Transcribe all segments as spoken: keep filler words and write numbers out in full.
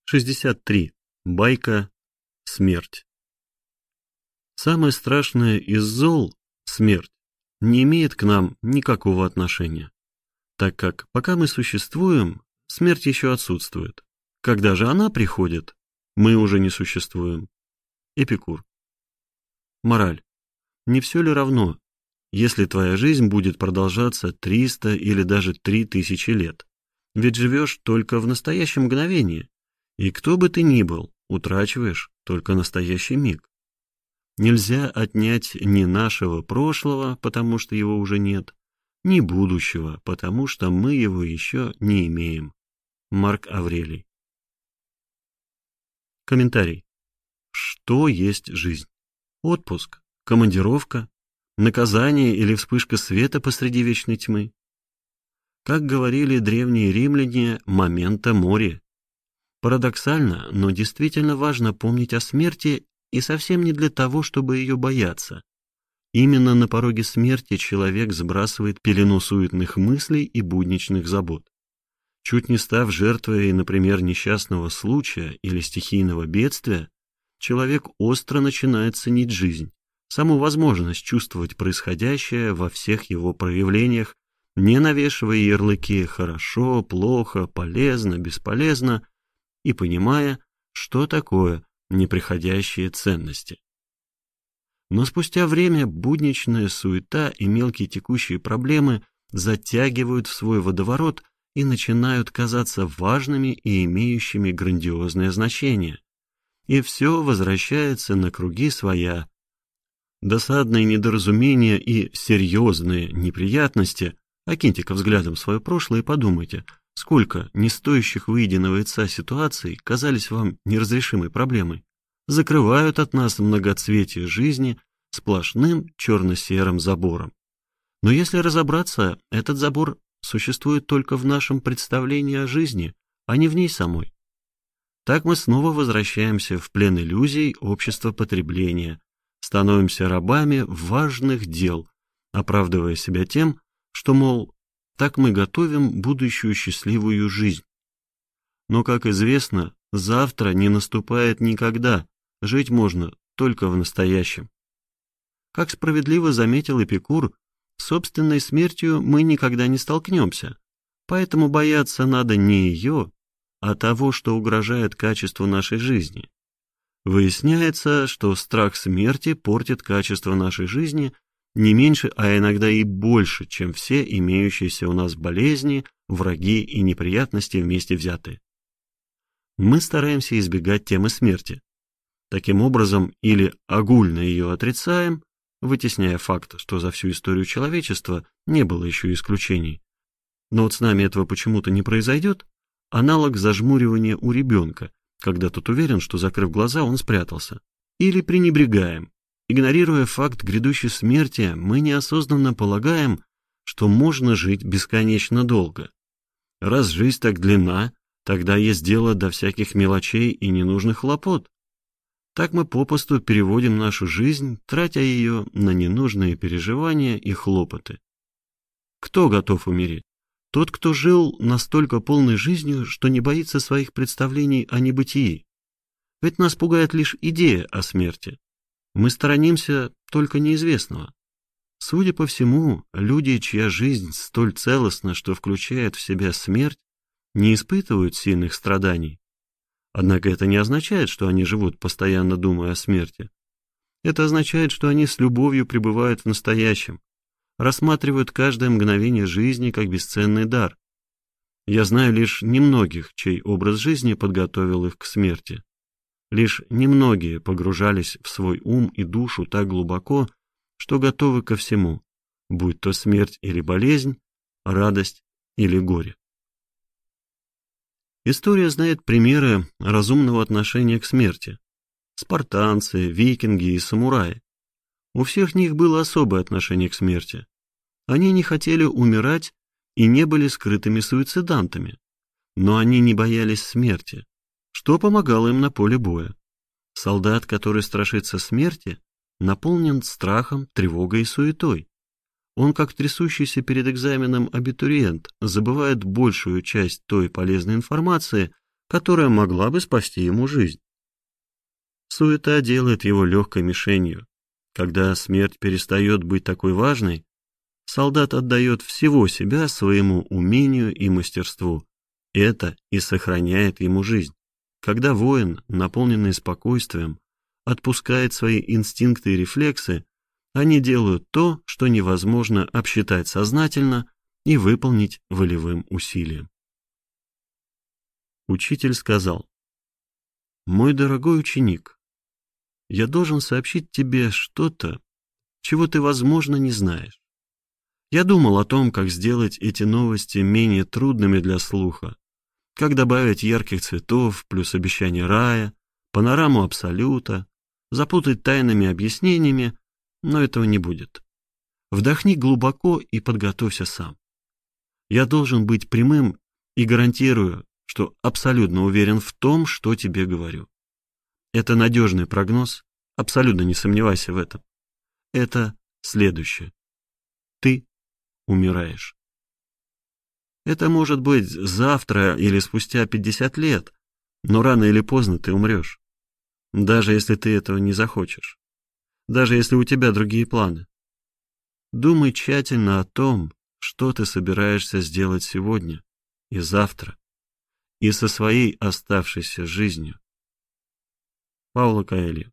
шестьдесят три. Байка «Смерть». Самое страшное из зол, смерть, не имеет к нам никакого отношения, так как пока мы существуем, смерть еще отсутствует. Когда же она приходит, мы уже не существуем. Эпикур. Мораль. Не все ли равно, если твоя жизнь будет продолжаться триста или даже три тысячи лет? Ведь живешь только в настоящем мгновении, и кто бы ты ни был, утрачиваешь только настоящий миг. Нельзя отнять ни нашего прошлого, потому что его уже нет, ни будущего, потому что мы его еще не имеем. Марк Аврелий. Комментарий. Что есть жизнь? Отпуск, командировка, наказание или вспышка света посреди вечной тьмы? Как говорили древние римляне, момента мори. Парадоксально, но действительно важно помнить о смерти и совсем не для того, чтобы ее бояться. Именно на пороге смерти человек сбрасывает пелену суетных мыслей и будничных забот. Чуть не став жертвой, например, несчастного случая или стихийного бедствия, человек остро начинает ценить жизнь, саму возможность чувствовать происходящее во всех его проявлениях, не навешивая ярлыки «хорошо», «плохо», «полезно», «бесполезно» и понимая, что такое неприходящие ценности. Но спустя время будничная суета и мелкие текущие проблемы затягивают в свой водоворот и начинают казаться важными и имеющими грандиозное значение. И все возвращается на круги своя. Досадные недоразумения и серьезные неприятности, окиньте-ка взглядом свое прошлое и подумайте, сколько не стоящих выеденного яйца ситуаций казались вам неразрешимой проблемой, закрывают от нас многоцветие жизни сплошным черно-серым забором. Но если разобраться, этот забор существует только в нашем представлении о жизни, а не в ней самой. Так мы снова возвращаемся в плен иллюзий общества потребления, становимся рабами важных дел, оправдывая себя тем, что, мол, так мы готовим будущую счастливую жизнь. Но, как известно, завтра не наступает никогда, жить можно только в настоящем. Как справедливо заметил Эпикур, с собственной смертью мы никогда не столкнемся, поэтому бояться надо не ее, а того, что угрожает качеству нашей жизни. Выясняется, что страх смерти портит качество нашей жизни не меньше, а иногда и больше, чем все имеющиеся у нас болезни, враги и неприятности вместе взятые. Мы стараемся избегать темы смерти. Таким образом, или огульно ее отрицаем, вытесняя факт, что за всю историю человечества не было еще исключений. Но вот с нами этого почему-то не произойдет, аналог зажмуривания у ребенка, когда тот уверен, что, закрыв глаза, он спрятался. Или пренебрегаем. Игнорируя факт грядущей смерти, мы неосознанно полагаем, что можно жить бесконечно долго. Раз жизнь так длинна, тогда есть дело до всяких мелочей и ненужных хлопот. Так мы попусту переводим нашу жизнь, тратя ее на ненужные переживания и хлопоты. Кто готов умереть? Тот, кто жил настолько полной жизнью, что не боится своих представлений о небытии. Ведь нас пугает лишь идея о смерти. Мы сторонимся только неизвестного. Судя по всему, люди, чья жизнь столь целостна, что включает в себя смерть, не испытывают сильных страданий. Однако это не означает, что они живут, постоянно думая о смерти. Это означает, что они с любовью пребывают в настоящем, рассматривают каждое мгновение жизни как бесценный дар. Я знаю лишь немногих, чей образ жизни подготовил их к смерти. Лишь немногие погружались в свой ум и душу так глубоко, что готовы ко всему, будь то смерть или болезнь, радость или горе. История знает примеры разумного отношения к смерти. Спартанцы, викинги и самураи. У всех них было особое отношение к смерти. Они не хотели умирать и не были скрытыми суицидантами, но они не боялись смерти, что помогало им на поле боя. Солдат, который страшится смерти, наполнен страхом, тревогой и суетой. Он, как трясущийся перед экзаменом абитуриент, забывает большую часть той полезной информации, которая могла бы спасти ему жизнь. Суета делает его легкой мишенью. Когда смерть перестает быть такой важной, солдат отдает всего себя своему умению и мастерству. Это и сохраняет ему жизнь. Когда воин, наполненный спокойствием, отпускает свои инстинкты и рефлексы, они делают то, что невозможно обсчитать сознательно и выполнить волевым усилием. Учитель сказал: «Мой дорогой ученик, я должен сообщить тебе что-то, чего ты, возможно, не знаешь. Я думал о том, как сделать эти новости менее трудными для слуха, как добавить ярких цветов плюс обещание рая, панораму абсолюта, запутать тайными объяснениями, но этого не будет. Вдохни глубоко и подготовься сам. Я должен быть прямым и гарантирую, что абсолютно уверен в том, что тебе говорю. Это надежный прогноз, абсолютно не сомневайся в этом. Это следующее. Ты умираешь. Это может быть завтра или спустя пятьдесят лет, но рано или поздно ты умрешь. Даже если ты этого не захочешь. Даже если у тебя другие планы. Думай тщательно о том, что ты собираешься сделать сегодня и завтра, и со своей оставшейся жизнью. Пауло Коэльо.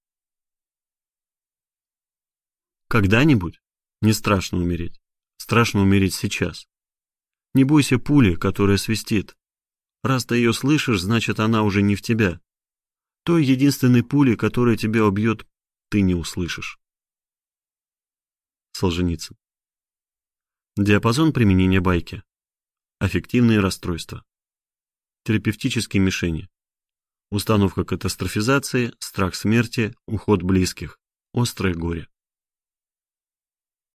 Когда-нибудь не страшно умереть. Страшно умереть сейчас. Не бойся пули, которая свистит. Раз ты ее слышишь, значит, она уже не в тебя. Той единственной пули, которая тебя убьет, ты не услышишь. Солженицын. Диапазон применения байки. Аффективные расстройства. Терапевтические мишени. Установка катастрофизации, страх смерти, уход близких, острое горе.